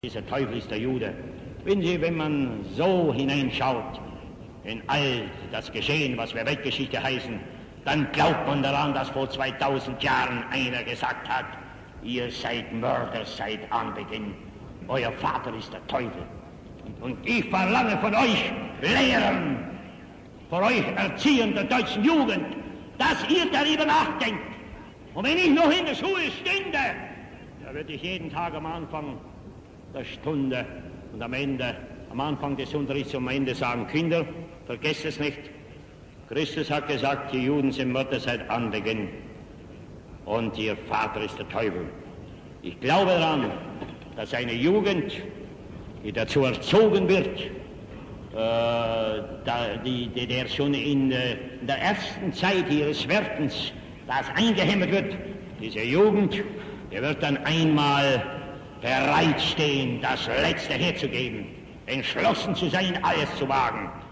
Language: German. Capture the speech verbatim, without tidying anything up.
Dieser Teufel ist der Jude. Wenn Sie, wenn man so hineinschaut in all das Geschehen, was wir Weltgeschichte heißen, dann glaubt man daran, dass vor zweitausend Jahren einer gesagt hat, ihr seid Mörder seit Anbeginn, euer Vater ist der Teufel. Und ich verlange von euch Lehrern, von euch Erziehern der deutschen Jugend, dass ihr darüber nachdenkt. Und wenn ich noch in der Schule stünde, da würde ich jeden Tag am Anfang der Stunde und am Ende, am Anfang des Unterrichts und am Ende sagen, Kinder, vergesst es nicht, Christus hat gesagt, die Juden sind Mörder seit Anbeginn und ihr Vater ist der Teufel. Ich glaube daran, dass eine Jugend, die dazu erzogen wird, äh, da, die, die, der schon in, äh, in der ersten Zeit ihres Werdens das eingehämmert wird, diese Jugend, die wird dann einmal bereitstehen, das Letzte herzugeben, entschlossen zu sein, alles zu wagen.